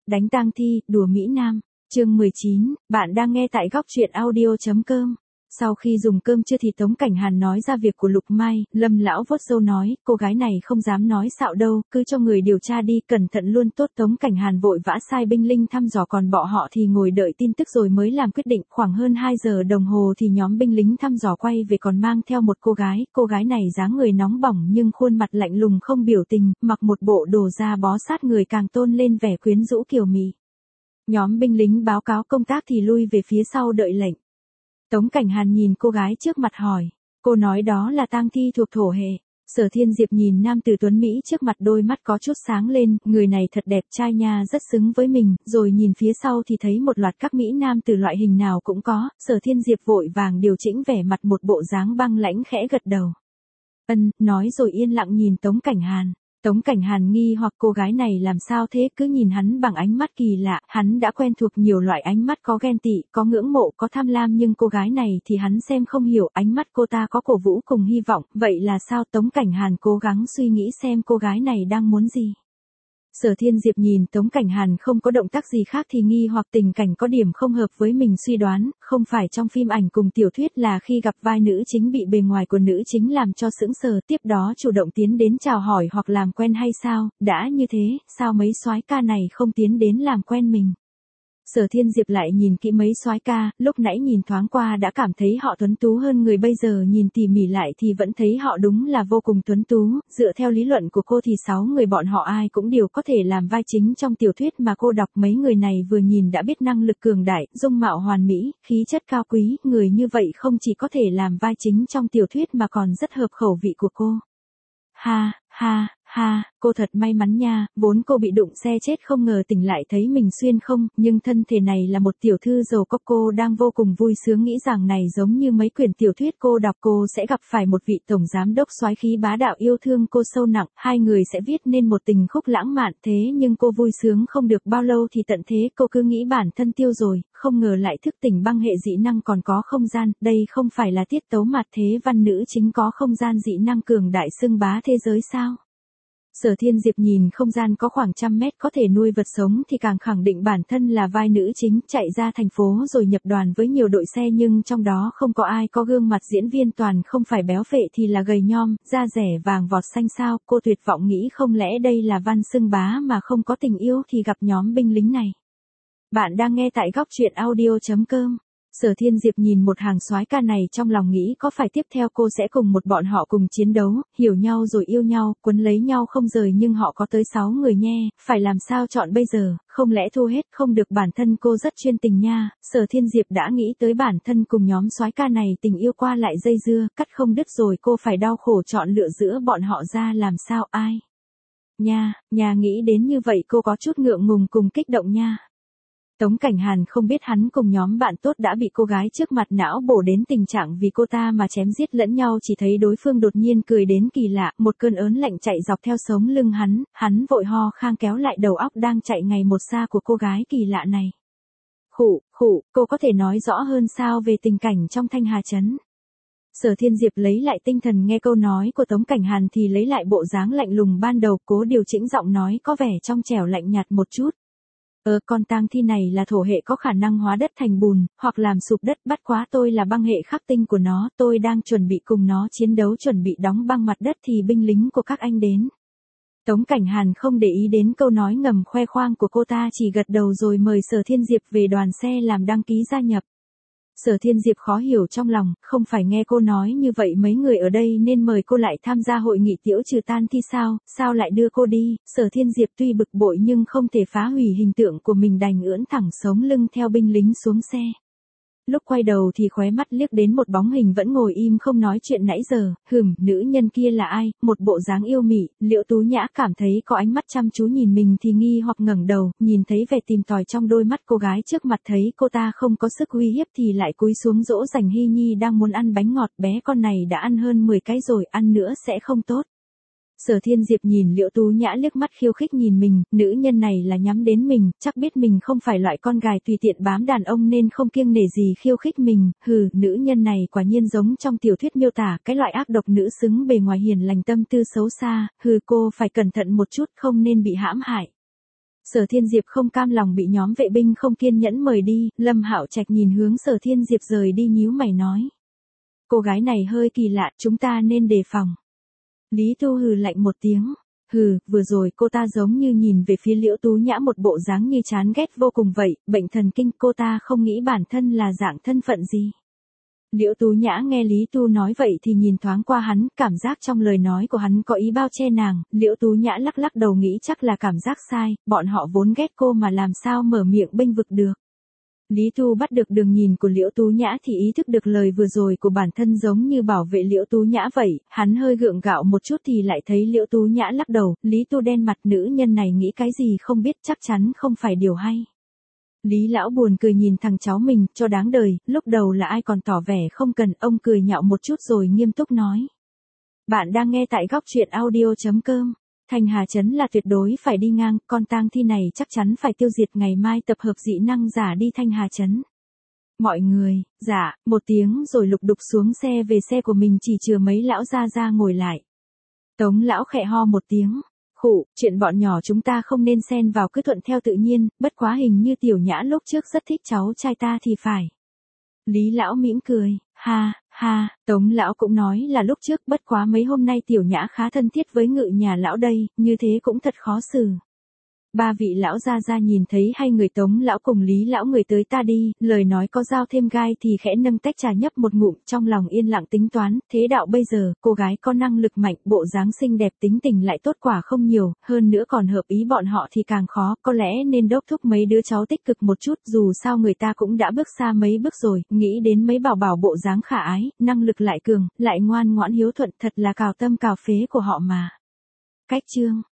Đánh tang thi, đùa Mỹ Nam. Chương 19, bạn đang nghe tại góc truyện audio.com. Sau khi dùng cơm trưa thì Tống Cảnh Hàn nói ra việc của Lục Mai, Lâm lão vuốt râu nói, cô gái này không dám nói xạo đâu, cứ cho người điều tra đi, cẩn thận luôn tốt. Tống Cảnh Hàn vội vã sai binh linh thăm dò, còn bọn họ thì ngồi đợi tin tức rồi mới làm quyết định. Khoảng hơn 2 giờ đồng hồ thì nhóm binh lính thăm dò quay về, còn mang theo một cô gái này dáng người nóng bỏng nhưng khuôn mặt lạnh lùng không biểu tình, mặc một bộ đồ da bó sát người càng tôn lên vẻ quyến rũ kiều mị. Nhóm binh lính báo cáo công tác thì lui về phía sau đợi lệnh. Tống Cảnh Hàn nhìn cô gái trước mặt hỏi, cô nói đó là tang thi thuộc thổ hệ. Sở Thiên Diệp nhìn nam tử tuấn Mỹ trước mặt, đôi mắt có chút sáng lên, người này thật đẹp trai nha, rất xứng với mình, rồi nhìn phía sau thì thấy một loạt các Mỹ Nam từ loại hình nào cũng có. Sở Thiên Diệp vội vàng điều chỉnh vẻ mặt, một bộ dáng băng lãnh, khẽ gật đầu. Nói rồi yên lặng nhìn Tống Cảnh Hàn. Tống Cảnh Hàn nghi hoặc cô gái này làm sao thế, cứ nhìn hắn bằng ánh mắt kỳ lạ, hắn đã quen thuộc nhiều loại ánh mắt, có ghen tị, có ngưỡng mộ, có tham lam, nhưng cô gái này thì hắn xem không hiểu, ánh mắt cô ta có cổ vũ cùng hy vọng, vậy là sao? Tống Cảnh Hàn cố gắng suy nghĩ xem cô gái này đang muốn gì. Sở Thiên Diệp nhìn Tống Cảnh Hàn không có động tác gì khác thì nghi hoặc tình cảnh có điểm không hợp với mình, suy đoán, không phải trong phim ảnh cùng tiểu thuyết là khi gặp vai nữ chính bị bề ngoài của nữ chính làm cho sững sờ, tiếp đó chủ động tiến đến chào hỏi hoặc làm quen hay sao? Đã như thế, sao mấy soái ca này không tiến đến làm quen mình? Sở Thiên Diệp lại nhìn kỹ mấy soái ca, lúc nãy nhìn thoáng qua đã cảm thấy họ tuấn tú hơn người, bây giờ nhìn tỉ mỉ lại thì vẫn thấy họ đúng là vô cùng tuấn tú. Dựa theo lý luận của cô thì 6 người bọn họ ai cũng đều có thể làm vai chính trong tiểu thuyết mà cô đọc. Mấy người này vừa nhìn đã biết năng lực cường đại, dung mạo hoàn mỹ, khí chất cao quý, người như vậy không chỉ có thể làm vai chính trong tiểu thuyết mà còn rất hợp khẩu vị của cô. Ha, cô thật may mắn nha, vốn cô bị đụng xe chết, không ngờ tỉnh lại thấy mình xuyên không, nhưng thân thể này là một tiểu thư giàu có. Cô đang vô cùng vui sướng, nghĩ rằng này giống như mấy quyển tiểu thuyết cô đọc, cô sẽ gặp phải một vị tổng giám đốc soái khí bá đạo yêu thương cô sâu nặng, hai người sẽ viết nên một tình khúc lãng mạn. Thế nhưng cô vui sướng không được bao lâu thì tận thế, cô cứ nghĩ bản thân tiêu rồi, không ngờ lại thức tỉnh băng hệ dị năng còn có không gian, đây không phải là tiết tấu mạt thế văn nữ chính có không gian dị năng cường đại xưng bá thế giới sao? Sở Thiên Diệp nhìn không gian có khoảng 100 mét có thể nuôi vật sống thì càng khẳng định bản thân là vai nữ chính, chạy ra thành phố rồi nhập đoàn với nhiều đội xe, nhưng trong đó không có ai có gương mặt diễn viên, toàn không phải béo phệ thì là gầy nhom, da rẻ vàng vọt xanh sao. Cô tuyệt vọng nghĩ không lẽ đây là văn xưng bá mà không có tình yêu thì gặp nhóm binh lính này. Bạn đang nghe tại góc truyện audio.com. Sở Thiên Diệp nhìn một hàng soái ca này trong lòng nghĩ có phải tiếp theo cô sẽ cùng một bọn họ cùng chiến đấu, hiểu nhau rồi yêu nhau, quấn lấy nhau không rời, nhưng họ có tới 6 người nhe, phải làm sao chọn bây giờ, không lẽ thua hết không được? Bản thân cô rất chuyên tình nha. Sở Thiên Diệp đã nghĩ tới bản thân cùng nhóm soái ca này tình yêu qua lại dây dưa, cắt không đứt rồi, cô phải đau khổ chọn lựa giữa bọn họ ra làm sao ai. Nha, nghĩ đến như vậy cô có chút ngượng ngùng cùng kích động nha. Tống Cảnh Hàn không biết hắn cùng nhóm bạn tốt đã bị cô gái trước mặt não bổ đến tình trạng vì cô ta mà chém giết lẫn nhau, chỉ thấy đối phương đột nhiên cười đến kỳ lạ, một cơn ớn lạnh chạy dọc theo sống lưng hắn vội ho khan kéo lại đầu óc đang chạy ngày một xa của cô gái kỳ lạ này. Khụ, cô có thể nói rõ hơn sao về tình cảnh trong Thanh Hà Trấn? Sở Thiên Diệp lấy lại tinh thần, nghe câu nói của Tống Cảnh Hàn thì lấy lại bộ dáng lạnh lùng ban đầu, cố điều chỉnh giọng nói có vẻ trong trẻo lạnh nhạt một chút. Con tang thi này là thổ hệ, có khả năng hóa đất thành bùn, hoặc làm sụp đất, bắt quá tôi là băng hệ khắc tinh của nó, tôi đang chuẩn bị cùng nó chiến đấu, chuẩn bị đóng băng mặt đất thì binh lính của các anh đến. Tống Cảnh Hàn không để ý đến câu nói ngầm khoe khoang của cô ta, chỉ gật đầu rồi mời Sở Thiên Diệp về đoàn xe làm đăng ký gia nhập. Sở Thiên Diệp khó hiểu trong lòng, không phải nghe cô nói như vậy mấy người ở đây nên mời cô lại tham gia hội nghị tiễu trừ tan thi sao lại đưa cô đi? Sở Thiên Diệp tuy bực bội nhưng không thể phá hủy hình tượng của mình, đành ưỡn thẳng sống lưng theo binh lính xuống xe. Lúc quay đầu thì khóe mắt liếc đến một bóng hình vẫn ngồi im không nói chuyện nãy giờ, nữ nhân kia là ai? Một bộ dáng yêu mị, Liễu Tú Nhã cảm thấy có ánh mắt chăm chú nhìn mình thì nghi hoặc ngẩng đầu, nhìn thấy vẻ tìm tòi trong đôi mắt cô gái trước mặt, thấy cô ta không có sức uy hiếp thì lại cúi xuống dỗ dành Hy Nhi đang muốn ăn bánh ngọt, bé con này đã ăn hơn 10 cái rồi, ăn nữa sẽ không tốt. Sở Thiên Diệp nhìn Liễu Tú Nhã liếc mắt khiêu khích nhìn mình, nữ nhân này là nhắm đến mình, chắc biết mình không phải loại con gái tùy tiện bám đàn ông nên không kiêng nể gì khiêu khích mình. Nữ nhân này quả nhiên giống trong tiểu thuyết miêu tả, cái loại ác độc nữ xứng bề ngoài hiền lành tâm tư xấu xa. Cô phải cẩn thận một chút, không nên bị hãm hại. Sở Thiên Diệp không cam lòng bị nhóm vệ binh không kiên nhẫn mời đi, Lâm Hạo Trạch nhìn hướng Sở Thiên Diệp rời đi nhíu mày nói. Cô gái này hơi kỳ lạ, chúng ta nên đề phòng. Lý Tu hừ lạnh một tiếng. Hừ, vừa rồi cô ta giống như nhìn về phía Liễu Tú Nhã một bộ dáng như chán ghét vô cùng vậy, bệnh thần kinh, cô ta không nghĩ bản thân là dạng thân phận gì. Liễu Tú Nhã nghe Lý Tu nói vậy thì nhìn thoáng qua hắn, cảm giác trong lời nói của hắn có ý bao che nàng, Liễu Tú Nhã lắc lắc đầu nghĩ chắc là cảm giác sai, bọn họ vốn ghét cô mà làm sao mở miệng bênh vực được. Lý Tu bắt được đường nhìn của Liễu Tú Nhã thì ý thức được lời vừa rồi của bản thân giống như bảo vệ Liễu Tú Nhã vậy, hắn hơi gượng gạo một chút thì lại thấy Liễu Tú Nhã lắc đầu, Lý Tu đen mặt, nữ nhân này nghĩ cái gì không biết, chắc chắn không phải điều hay. Lý lão buồn cười nhìn thằng cháu mình, cho đáng đời, lúc đầu là ai còn tỏ vẻ không cần, ông cười nhạo một chút rồi nghiêm túc nói. Bạn đang nghe tại góc truyện audio.com. Thanh Hà Trấn là tuyệt đối phải đi ngang, con tang thi này chắc chắn phải tiêu diệt, ngày mai tập hợp dị năng giả đi Thanh Hà Trấn. Mọi người, dạ, một tiếng rồi lục đục xuống xe về xe của mình, chỉ chừa mấy lão ra ngồi lại. Tống lão khẽ ho một tiếng. Khụ, chuyện bọn nhỏ chúng ta không nên xen vào, cứ thuận theo tự nhiên, bất quá hình như Tiểu Nhã lúc trước rất thích cháu trai ta thì phải. Lý lão mỉm cười, ha, ha, Tống lão cũng nói là lúc trước, bất quá mấy hôm nay Tiểu Nhã khá thân thiết với Ngự nhà lão đây, như thế cũng thật khó xử. Ba vị lão ra nhìn thấy hai người Tống lão cùng Lý lão người tới ta đi, lời nói có dao thêm gai thì khẽ nâng tách trà nhấp một ngụm, trong lòng yên lặng tính toán, thế đạo bây giờ, cô gái có năng lực mạnh, bộ dáng xinh đẹp, tính tình lại tốt quả không nhiều, hơn nữa còn hợp ý bọn họ thì càng khó, có lẽ nên đốc thúc mấy đứa cháu tích cực một chút, dù sao người ta cũng đã bước xa mấy bước rồi, nghĩ đến mấy bảo bảo bộ dáng khả ái, năng lực lại cường, lại ngoan ngoãn hiếu thuận, thật là cào tâm cào phế của họ mà. Cách chương